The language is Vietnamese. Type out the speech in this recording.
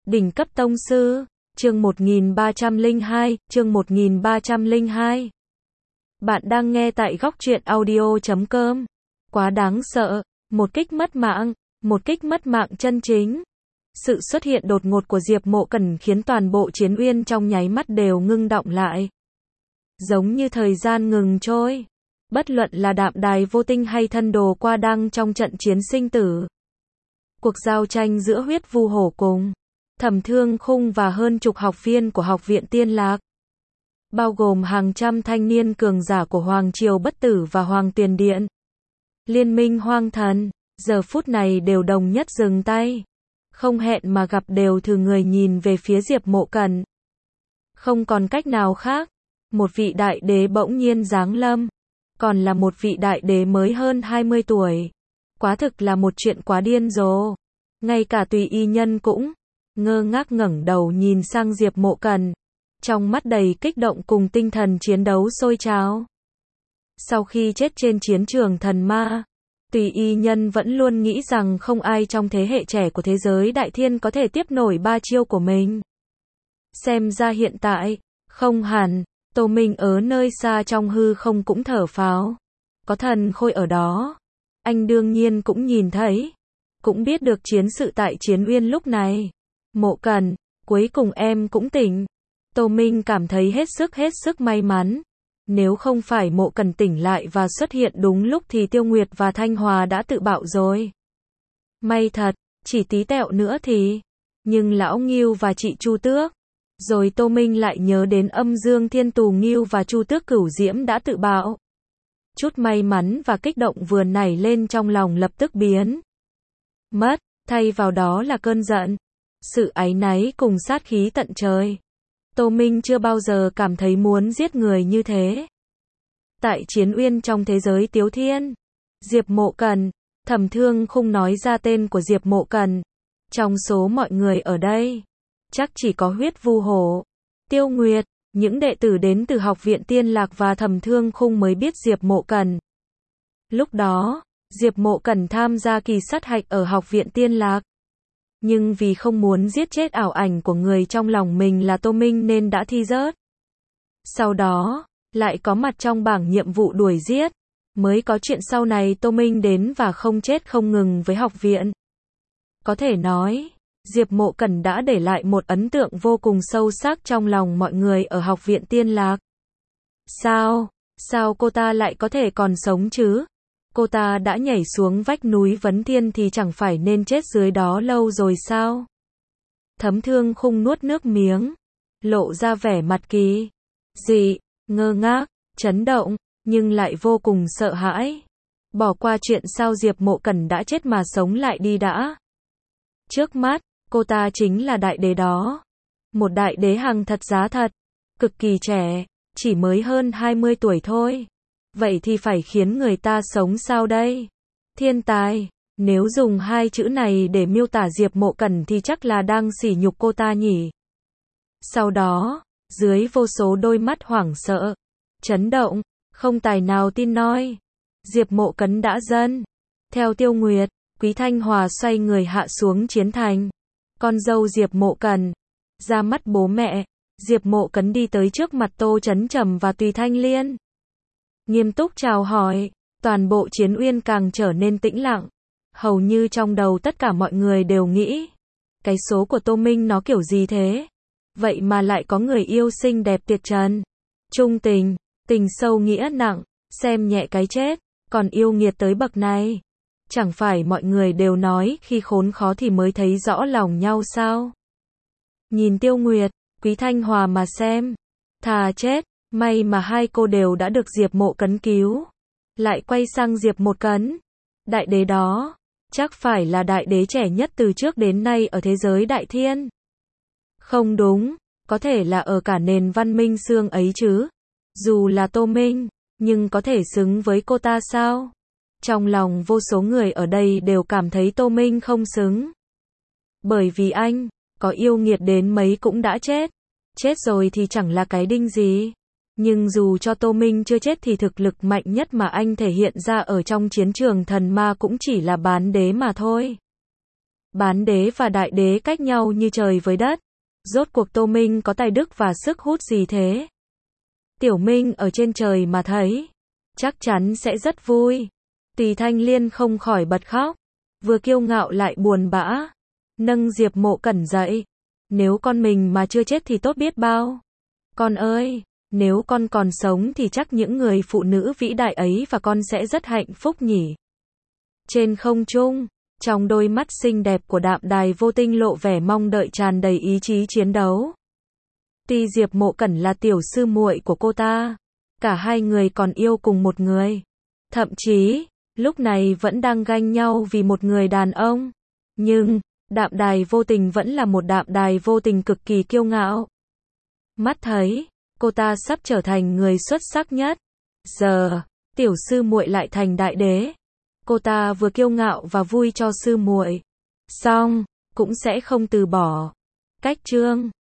Đỉnh cấp tông sư, chương 1302. Bạn đang nghe tại góc truyện audio.com. Quá đáng sợ, một kích mất mạng chân chính. Sự xuất hiện đột ngột của Diệp Mộ Cẩn khiến toàn bộ Chiến Uyên trong nháy mắt đều ngưng đọng lại. Giống như thời gian ngừng trôi. Bất luận là Đạm Đài Vô Tinh hay Thân Đồ Qua Đăng trong trận chiến sinh tử. Cuộc giao tranh giữa Huyết Vu Hổ cùng Thẩm Thương Khung và hơn chục học viên của Học viện Tiên Lạc, bao gồm hàng trăm thanh niên cường giả của Hoàng Triều Bất Tử và Hoàng Tuyền Điện, Liên minh Hoang Thần, giờ phút này đều đồng nhất dừng tay. Không hẹn mà gặp đều thử người nhìn về phía Diệp Mộ Cẩn. Không còn cách nào khác, một vị đại đế bỗng nhiên giáng lâm, còn là một vị đại đế mới hơn 20 tuổi. Quá thực là một chuyện quá điên rồ. Ngay cả Tùy Y Nhân cũng ngơ ngác ngẩng đầu nhìn sang Diệp Mộ Cẩn, trong mắt đầy kích động cùng tinh thần chiến đấu sôi trào. Sau khi chết trên chiến trường thần ma, Tùy Y Nhân vẫn luôn nghĩ rằng không ai trong thế hệ trẻ của thế giới đại thiên có thể tiếp nổi ba chiêu của mình. Xem ra hiện tại, không hẳn, Tô Minh ở nơi xa trong hư không cũng thở phào. Có thần khôi ở đó, anh đương nhiên cũng nhìn thấy, cũng biết được chiến sự tại Chiến Uyên lúc này. Mộ Cẩn, cuối cùng em cũng tỉnh. Tô Minh cảm thấy hết sức may mắn. Nếu không phải Mộ Cẩn tỉnh lại và xuất hiện đúng lúc thì Tiêu Nguyệt và Thanh Hòa đã tự bạo rồi. May thật, chỉ tí tẹo nữa thì. Nhưng Lão Ngưu và chị Chu Tước. Rồi Tô Minh lại nhớ đến Âm Dương Thiên Tù Ngưu và Chu Tước Cửu Diễm đã tự bạo. Chút may mắn và kích động vừa nảy lên trong lòng lập tức biến mất, thay vào đó là cơn giận, sự áy náy cùng sát khí tận trời. Tô Minh chưa bao giờ cảm thấy muốn giết người như thế. Tại Chiến Uyên trong thế giới Tiếu Thiên, Diệp Mộ Cẩn, Thẩm Thương Khung nói ra tên của Diệp Mộ Cẩn. Trong số mọi người ở đây, chắc chỉ có Huyết Vu Hổ, Tiêu Nguyệt, những đệ tử đến từ Học viện Tiên Lạc và Thẩm Thương Khung mới biết Diệp Mộ Cẩn. Lúc đó, Diệp Mộ Cẩn tham gia kỳ sát hạch ở Học viện Tiên Lạc. Nhưng vì không muốn giết chết ảo ảnh của người trong lòng mình là Tô Minh nên đã thi rớt. Sau đó, lại có mặt trong bảng nhiệm vụ đuổi giết. Mới có chuyện sau này Tô Minh đến và không chết không ngừng với học viện. Có thể nói, Diệp Mộ Cẩn đã để lại một ấn tượng vô cùng sâu sắc trong lòng mọi người ở Học viện Tiên Lạc. Sao cô ta lại có thể còn sống chứ? Cô ta đã nhảy xuống vách núi Vấn Thiên thì chẳng phải nên chết dưới đó lâu rồi sao? Thẩm Thương Khung nuốt nước miếng, lộ ra vẻ mặt kỳ dị, ngơ ngác, chấn động, nhưng lại vô cùng sợ hãi. Bỏ qua chuyện sao Diệp Mộ Cẩn đã chết mà sống lại đi đã. Trước mắt, cô ta chính là đại đế đó. Một đại đế hàng thật giá thật, cực kỳ trẻ, chỉ mới hơn 20 tuổi thôi. Vậy thì phải khiến người ta sống sao đây? Thiên tài, nếu dùng hai chữ này để miêu tả Diệp Mộ Cẩn thì chắc là đang sỉ nhục cô ta nhỉ. Sau đó, dưới vô số đôi mắt hoảng sợ, chấn động, không tài nào tin nói, Diệp Mộ Cẩn đã dâng. Theo Tiêu Nguyệt, Quý Thanh Hòa xoay người hạ xuống chiến thành. Con dâu Diệp Mộ Cẩn, ra mắt bố mẹ, Diệp Mộ Cẩn đi tới trước mặt Tô Chấn Trầm và Tùy Thanh Liên. Nghiêm túc chào hỏi, toàn bộ Chiến Uyên càng trở nên tĩnh lặng. Hầu như trong đầu tất cả mọi người đều nghĩ, cái số của Tô Minh nó kiểu gì thế? Vậy mà lại có người yêu xinh đẹp tuyệt trần, trung tình, tình sâu nghĩa nặng, xem nhẹ cái chết, còn yêu nghiệt tới bậc này. Chẳng phải mọi người đều nói khi khốn khó thì mới thấy rõ lòng nhau sao? Nhìn Tiêu Nguyệt, Quý Thanh Hòa mà xem, thà chết. May mà hai cô đều đã được Diệp Mộ Cẩn cứu. Lại quay sang Diệp Mộ Cẩn. Đại đế đó, chắc phải là đại đế trẻ nhất từ trước đến nay ở thế giới đại thiên. Không đúng, có thể là ở cả nền văn minh xương ấy chứ. Dù là Tô Minh, nhưng có thể xứng với cô ta sao? Trong lòng vô số người ở đây đều cảm thấy Tô Minh không xứng. Bởi vì anh, có yêu nghiệt đến mấy cũng đã chết. Chết rồi thì chẳng là cái đinh gì. Nhưng dù cho Tô Minh chưa chết thì thực lực mạnh nhất mà anh thể hiện ra ở trong chiến trường thần ma cũng chỉ là bán đế mà thôi. Bán đế và đại đế cách nhau như trời với đất. Rốt cuộc Tô Minh có tài đức và sức hút gì thế? Tiểu Minh ở trên trời mà thấy, chắc chắn sẽ rất vui. Tỳ Thanh Liên không khỏi bật khóc, vừa kiêu ngạo lại buồn bã, nâng Diệp Mộ Cẩn dậy. Nếu con mình mà chưa chết thì tốt biết bao. Con ơi, nếu con còn sống thì chắc những người phụ nữ vĩ đại ấy và con sẽ rất hạnh phúc nhỉ. Trên không trung, trong đôi mắt xinh đẹp của Đạm Đài Vô Tinh lộ vẻ mong đợi tràn đầy ý chí chiến đấu. Tuy Diệp Mộ Cẩn là tiểu sư muội của cô ta, cả hai người còn yêu cùng một người. Thậm chí, lúc này vẫn đang ganh nhau vì một người đàn ông. Nhưng, Đạm Đài Vô Tình vẫn là một Đạm Đài Vô Tình cực kỳ kiêu ngạo. Mắt thấy, cô ta sắp trở thành người xuất sắc nhất. Giờ, tiểu sư muội lại thành đại đế. Cô ta vừa kiêu ngạo và vui cho sư muội, xong cũng sẽ không từ bỏ. Cách chương